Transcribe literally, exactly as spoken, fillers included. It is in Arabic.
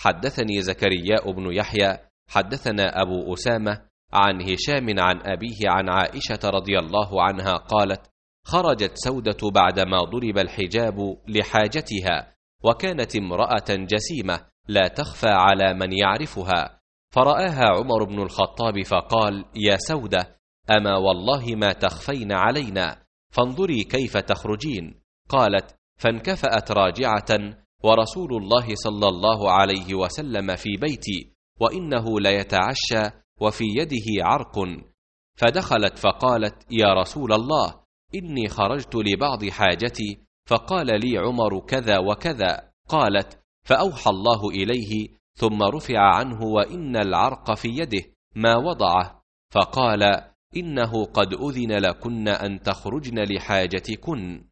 حدثني زكريا بن يحيى حدثنا أبو أسامة عن هشام عن أبيه عن عائشة رضي الله عنها قالت: خرجت سودة بعدما ضرب الحجاب لحاجتها، وكانت امرأة جسيمة لا تخفى على من يعرفها، فرآها عمر بن الخطاب فقال: يا سودة، أما والله ما تخفين علينا، فانظري كيف تخرجين. قالت: فانكفأت راجعة، ورسول الله صلى الله عليه وسلم في بيتي، وإنه ليتعشى وفي يده عرق، فدخلت فقالت: يا رسول الله، إني خرجت لبعض حاجتي، فقال لي عمر كذا وكذا. قالت: فأوحى الله إليه، ثم رفع عنه وإن العرق في يده ما وضعه، فقال: إنه قد أذن لكن أن تخرجن لحاجتكن.